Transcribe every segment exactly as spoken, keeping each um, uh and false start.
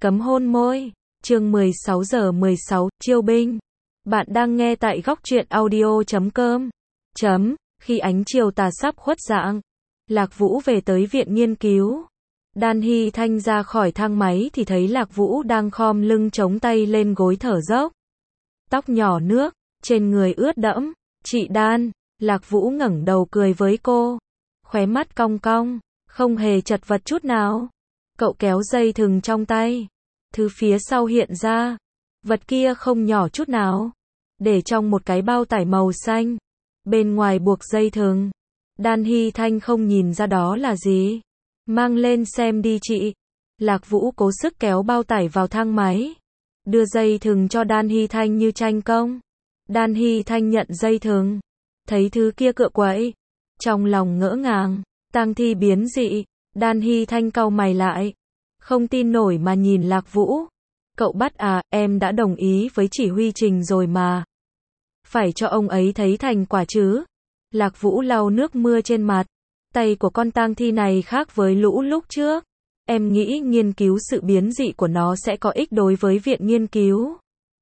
Cấm hôn môi. Chương mười sáu giờ mười sáu, chiêu binh. Bạn đang nghe tại góc truyện audio chấm com. Chấm, khi ánh chiều tà sắp khuất dạng, Lạc Vũ về tới viện nghiên cứu. Đan Hy Thanh ra khỏi thang máy thì thấy Lạc Vũ đang khom lưng chống tay lên gối thở dốc. Tóc nhỏ nước, trên người ướt đẫm. Chị Đan, Lạc Vũ ngẩng đầu cười với cô. Khóe mắt cong cong, không hề chật vật chút nào. Cậu kéo dây thừng trong tay. Thứ phía sau hiện ra. Vật kia không nhỏ chút nào. Để trong một cái bao tải màu xanh. Bên ngoài buộc dây thừng. Đan Hy Thanh không nhìn ra đó là gì. Mang lên xem đi chị. Lạc Vũ cố sức kéo bao tải vào thang máy. Đưa dây thừng cho Đan Hy Thanh như tranh công. Đan Hy Thanh nhận dây thừng. Thấy thứ kia cựa quậy. Trong lòng ngỡ ngàng. Tang thi biến dị. Đan Hy Thanh cau mày lại. Không tin nổi mà nhìn Lạc Vũ. Cậu bắt à, em đã đồng ý với chỉ huy trình rồi mà. Phải cho ông ấy thấy thành quả chứ. Lạc Vũ lau nước mưa trên mặt. Tay của con tang thi này khác với lũ lúc trước. Em nghĩ nghiên cứu sự biến dị của nó sẽ có ích đối với viện nghiên cứu.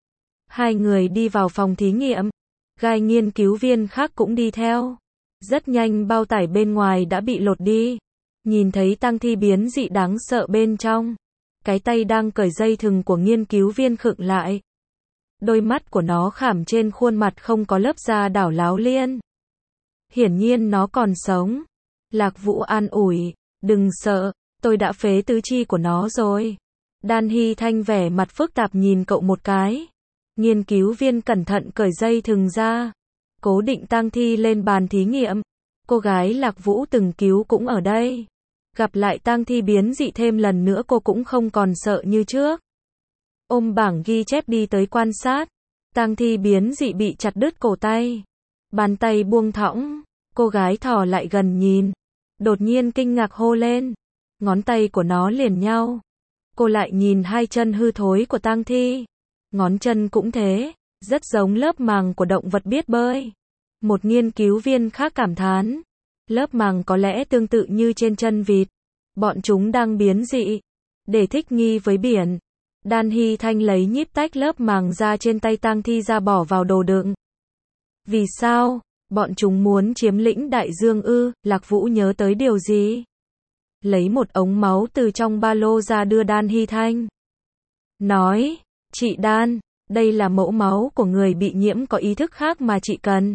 Hai người đi vào phòng thí nghiệm. Gai nghiên cứu viên khác cũng đi theo. Rất nhanh bao tải bên ngoài đã bị lột đi. Nhìn thấy tang thi biến dị đáng sợ bên trong. Cái tay đang cởi dây thừng của nghiên cứu viên khựng lại. Đôi mắt của nó khảm trên khuôn mặt không có lớp da đảo láo liên. Hiển nhiên nó còn sống. Lạc Vũ an ủi, đừng sợ, tôi đã phế tứ chi của nó rồi. Đan Hy Thanh vẻ mặt phức tạp nhìn cậu một cái. Nghiên cứu viên cẩn thận cởi dây thừng ra. Cố định tang thi lên bàn thí nghiệm. Cô gái Lạc Vũ từng cứu cũng ở đây. Gặp lại tang thi biến dị thêm lần nữa cô cũng không còn sợ như trước. Ôm bảng ghi chép đi tới quan sát. Tang thi biến dị bị chặt đứt cổ tay. Bàn tay buông thõng. Cô gái thò lại gần nhìn. Đột nhiên kinh ngạc hô lên. Ngón tay của nó liền nhau. Cô lại nhìn hai chân hư thối của tang thi. Ngón chân cũng thế. Rất giống lớp màng của động vật biết bơi. Một nghiên cứu viên khác cảm thán. Lớp màng có lẽ tương tự như trên chân vịt. Bọn chúng đang biến dị. Để thích nghi với biển. Đan Hy Thanh lấy nhíp tách lớp màng ra trên tay tang thi ra bỏ vào đồ đựng. Vì sao? Bọn chúng muốn chiếm lĩnh đại dương ư? Lạc Vũ nhớ tới điều gì? Lấy một ống máu từ trong ba lô ra đưa Đan Hy Thanh. Nói, chị Đan, đây là mẫu máu của người bị nhiễm có ý thức khác mà chị cần.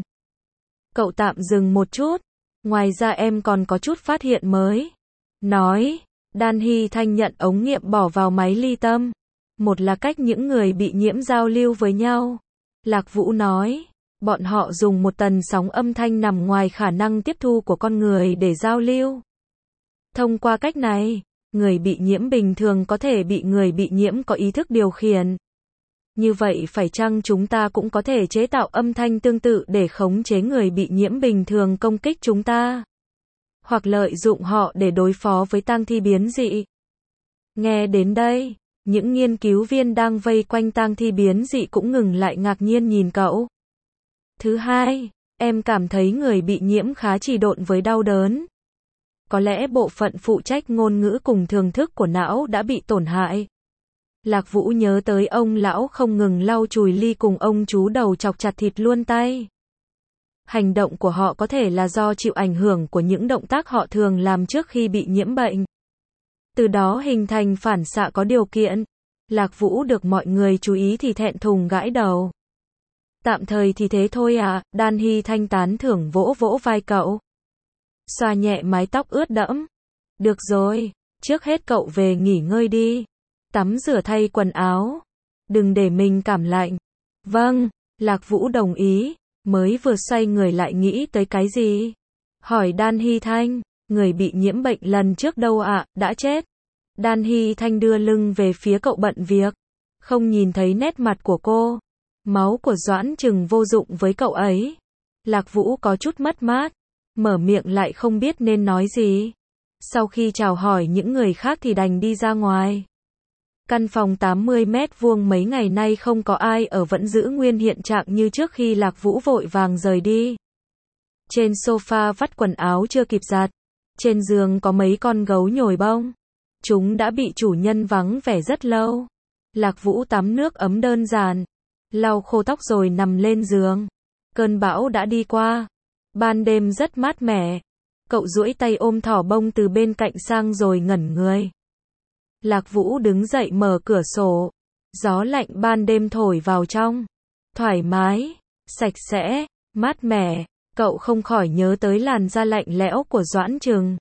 Cậu tạm dừng một chút. Ngoài ra em còn có chút phát hiện mới. Nói, Đan Hy Thanh nhận ống nghiệm bỏ vào máy ly tâm. Một là cách những người bị nhiễm giao lưu với nhau. Lạc Vũ nói, bọn họ dùng một tần sóng âm thanh nằm ngoài khả năng tiếp thu của con người để giao lưu. Thông qua cách này, người bị nhiễm bình thường có thể bị người bị nhiễm có ý thức điều khiển. Như vậy phải chăng chúng ta cũng có thể chế tạo âm thanh tương tự để khống chế người bị nhiễm bình thường công kích chúng ta? Hoặc lợi dụng họ để đối phó với tang thi biến dị? Nghe đến đây, những nghiên cứu viên đang vây quanh tang thi biến dị cũng ngừng lại ngạc nhiên nhìn cậu. Thứ hai, em cảm thấy người bị nhiễm khá trì độn với đau đớn. Có lẽ bộ phận phụ trách ngôn ngữ cùng thường thức của não đã bị tổn hại. Lạc Vũ nhớ tới ông lão không ngừng lau chùi ly cùng ông chú đầu chọc chặt thịt luôn tay. Hành động của họ có thể là do chịu ảnh hưởng của những động tác họ thường làm trước khi bị nhiễm bệnh. Từ đó hình thành phản xạ có điều kiện. Lạc Vũ được mọi người chú ý thì thẹn thùng gãi đầu. Tạm thời thì thế thôi à, Đan Hy Thanh tán thưởng vỗ vỗ vai cậu. Xoa nhẹ mái tóc ướt đẫm. Được rồi, trước hết cậu về nghỉ ngơi đi. Tắm rửa thay quần áo. Đừng để mình cảm lạnh. Vâng, Lạc Vũ đồng ý. Mới vừa xoay người lại nghĩ tới cái gì? Hỏi Đan Hy Thanh, người bị nhiễm bệnh lần trước đâu ạ, à, đã chết. Đan Hy Thanh đưa lưng về phía cậu bận việc. Không nhìn thấy nét mặt của cô. Máu của Doãn Trừng vô dụng với cậu ấy. Lạc Vũ có chút mất mát. Mở miệng lại không biết nên nói gì. Sau khi chào hỏi những người khác thì đành đi ra ngoài. Căn phòng tám mươi mét vuông mấy ngày nay không có ai ở, vẫn giữ nguyên hiện trạng như trước khi Lạc Vũ vội vàng rời đi. Trên sofa vắt quần áo chưa kịp giặt. Trên giường có mấy con gấu nhồi bông. Chúng đã bị chủ nhân vắng vẻ rất lâu. Lạc Vũ tắm nước ấm đơn giản, lau khô tóc rồi nằm lên giường. Cơn bão đã đi qua. Ban đêm rất mát mẻ. Cậu duỗi tay ôm thỏ bông từ bên cạnh sang rồi ngẩn người. Lạc Vũ đứng dậy mở cửa sổ. Gió lạnh ban đêm thổi vào trong. Thoải mái, sạch sẽ, mát mẻ. Cậu không khỏi nhớ tới làn da lạnh lẽo của Doãn Trừng.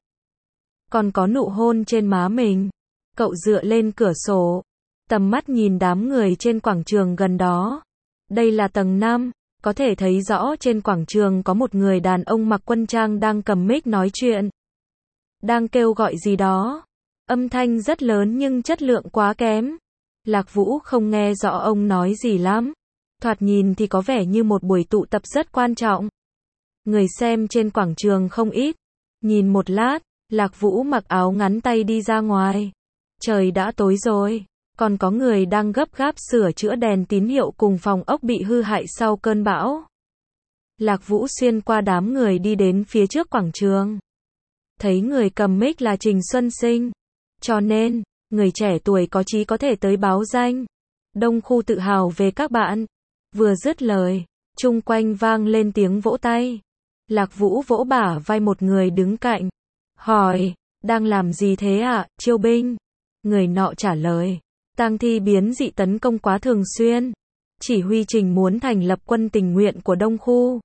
Còn có nụ hôn trên má mình. Cậu dựa lên cửa sổ. Tầm mắt nhìn đám người trên quảng trường gần đó. Đây là tầng năm. Có thể thấy rõ trên quảng trường có một người đàn ông mặc quân trang đang cầm mic nói chuyện. Đang kêu gọi gì đó. Âm thanh rất lớn nhưng chất lượng quá kém. Lạc Vũ không nghe rõ ông nói gì lắm. Thoạt nhìn thì có vẻ như một buổi tụ tập rất quan trọng. Người xem trên quảng trường không ít. Nhìn một lát, Lạc Vũ mặc áo ngắn tay đi ra ngoài. Trời đã tối rồi. Còn có người đang gấp gáp sửa chữa đèn tín hiệu cùng phòng ốc bị hư hại sau cơn bão. Lạc Vũ xuyên qua đám người đi đến phía trước quảng trường. Thấy người cầm mic là Trình Xuân Sinh. Cho nên, người trẻ tuổi có chí có thể tới báo danh. Đông Khu tự hào về các bạn. Vừa dứt lời, chung quanh vang lên tiếng vỗ tay. Lạc Vũ vỗ bả vai một người đứng cạnh. Hỏi, đang làm gì thế ạ, à, Chiêu binh? Người nọ trả lời. Tang thi biến dị tấn công quá thường xuyên. Chỉ huy Trình muốn thành lập quân tình nguyện của Đông Khu.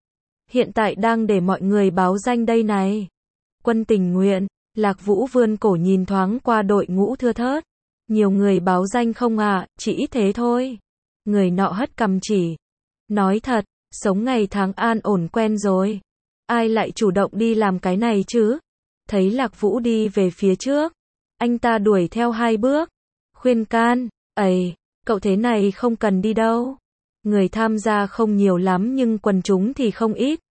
Hiện tại đang để mọi người báo danh đây này. Quân tình nguyện, Lạc Vũ vươn cổ nhìn thoáng qua đội ngũ thưa thớt. Nhiều người báo danh không ạ, à, chỉ ít thế thôi. Người nọ hất cằm chỉ. Nói thật, sống ngày tháng an ổn quen rồi. Ai lại chủ động đi làm cái này chứ? Thấy Lạc Vũ đi về phía trước. Anh ta đuổi theo hai bước. Khuyên can, ầy, cậu thế này không cần đi đâu. Người tham gia không nhiều lắm nhưng quần chúng thì không ít.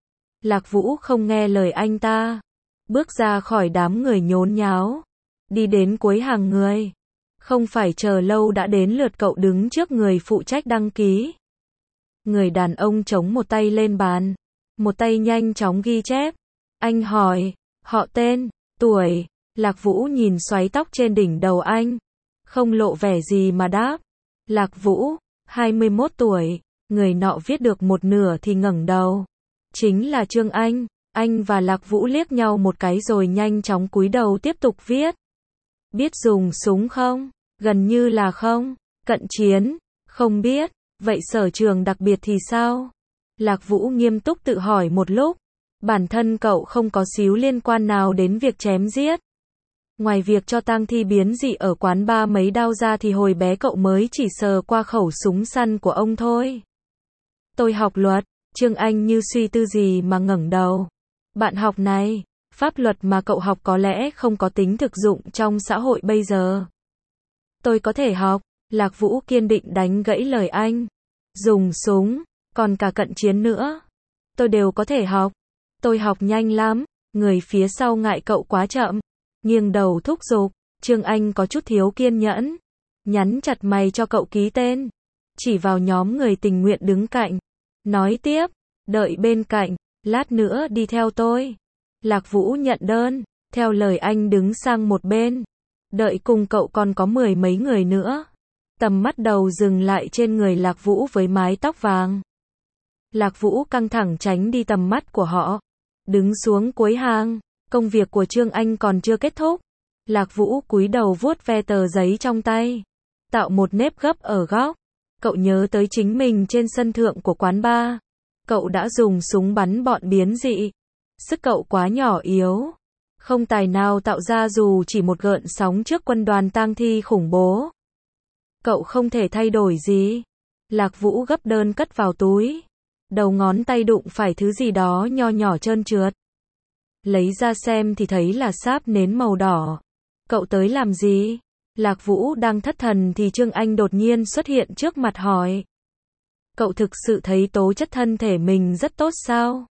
Lạc Vũ không nghe lời anh ta. Bước ra khỏi đám người nhốn nháo. Đi đến cuối hàng người. Không phải chờ lâu đã đến lượt cậu đứng trước người phụ trách đăng ký. Người đàn ông chống một tay lên bàn. Một tay nhanh chóng ghi chép. Anh hỏi, họ tên, tuổi. Lạc Vũ nhìn xoáy tóc trên đỉnh đầu anh. Không lộ vẻ gì mà đáp. Lạc Vũ, hai mươi mốt tuổi. Người nọ viết được một nửa thì ngẩng đầu. Chính là Trương Anh. Anh và Lạc Vũ liếc nhau một cái rồi nhanh chóng cúi đầu tiếp tục viết. Biết dùng súng không? Gần như là không. Cận chiến? Không biết. Vậy sở trường đặc biệt thì sao? Lạc Vũ nghiêm túc tự hỏi một lúc. Bản thân cậu không có xíu liên quan nào đến việc chém giết. Ngoài việc cho tang thi biến dị ở quán bar mấy đao ra thì hồi bé cậu mới chỉ sờ qua khẩu súng săn của ông thôi. Tôi học luật. Trương Anh như suy tư gì mà ngẩng đầu. Bạn học này, pháp luật mà cậu học có lẽ không có tính thực dụng trong xã hội bây giờ. Tôi có thể học. Lạc Vũ kiên định đánh gãy lời anh. Dùng súng, còn cả cận chiến nữa. Tôi đều có thể học. Tôi học nhanh lắm. Người phía sau ngại cậu quá chậm. Nghiêng đầu thúc giục. Trương Anh có chút thiếu kiên nhẫn. Nhắn chặt mày cho cậu ký tên. Chỉ vào nhóm người tình nguyện đứng cạnh. Nói tiếp. Đợi bên cạnh. Lát nữa đi theo tôi. Lạc Vũ nhận đơn. Theo lời anh đứng sang một bên. Đợi cùng cậu còn có mười mấy người nữa. Tầm mắt đầu dừng lại trên người Lạc Vũ với mái tóc vàng. Lạc Vũ căng thẳng tránh đi tầm mắt của họ. Đứng xuống cuối hàng. Công việc của Trương Anh còn chưa kết thúc. Lạc Vũ cúi đầu vuốt ve tờ giấy trong tay. Tạo một nếp gấp ở góc. Cậu nhớ tới chính mình trên sân thượng của quán bar. Cậu đã dùng súng bắn bọn biến dị. Sức cậu quá nhỏ yếu. Không tài nào tạo ra dù chỉ một gợn sóng trước quân đoàn tang thi khủng bố. Cậu không thể thay đổi gì. Lạc Vũ gấp đơn cất vào túi. Đầu ngón tay đụng phải thứ gì đó nho nhỏ trơn trượt. Lấy ra xem thì thấy là sáp nến màu đỏ. Cậu tới làm gì? Lạc Vũ đang thất thần thì Trương Anh đột nhiên xuất hiện trước mặt hỏi. Cậu thực sự thấy tố chất thân thể mình rất tốt sao?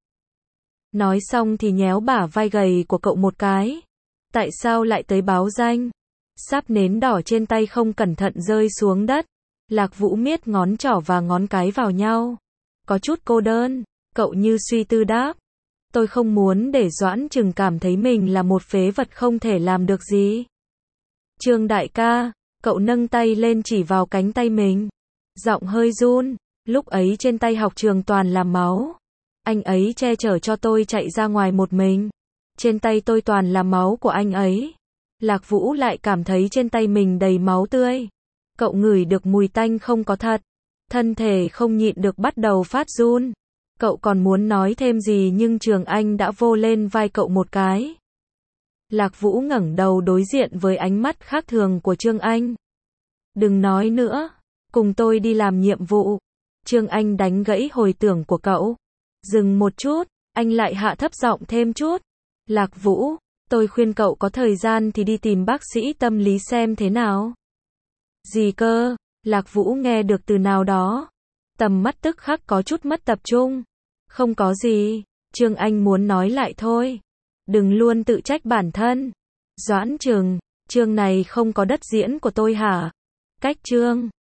Nói xong thì nhéo bả vai gầy của cậu một cái. Tại sao lại tới báo danh? Sáp nến đỏ trên tay không cẩn thận rơi xuống đất. Lạc Vũ miết ngón trỏ và ngón cái vào nhau. Có chút cô đơn. Cậu như suy tư đáp. Tôi không muốn để Doãn Trừng cảm thấy mình là một phế vật không thể làm được gì. Trương đại ca, cậu nâng tay lên chỉ vào cánh tay mình. Giọng hơi run, lúc ấy trên tay học trường toàn là máu. Anh ấy che chở cho tôi chạy ra ngoài một mình. Trên tay tôi toàn là máu của anh ấy. Lạc Vũ lại cảm thấy trên tay mình đầy máu tươi. Cậu ngửi được mùi tanh không có thật. Thân thể không nhịn được bắt đầu phát run. Cậu còn muốn nói thêm gì nhưng Trường Anh đã vô lên vai cậu một cái. Lạc Vũ ngẩng đầu đối diện với ánh mắt khác thường của Trương Anh. Đừng nói nữa, cùng tôi đi làm nhiệm vụ. Trương Anh đánh gãy hồi tưởng của cậu. Dừng một chút, anh lại hạ thấp giọng thêm chút. Lạc Vũ, tôi khuyên cậu có thời gian thì đi tìm bác sĩ tâm lý xem thế nào. Gì cơ? Lạc Vũ nghe được từ nào đó. Tầm mắt tức khắc có chút mất tập trung. Không có gì, Trương Anh muốn nói lại thôi. Đừng luôn tự trách bản thân. Doãn Trừng, chương này không có đất diễn của tôi hả? Cách chương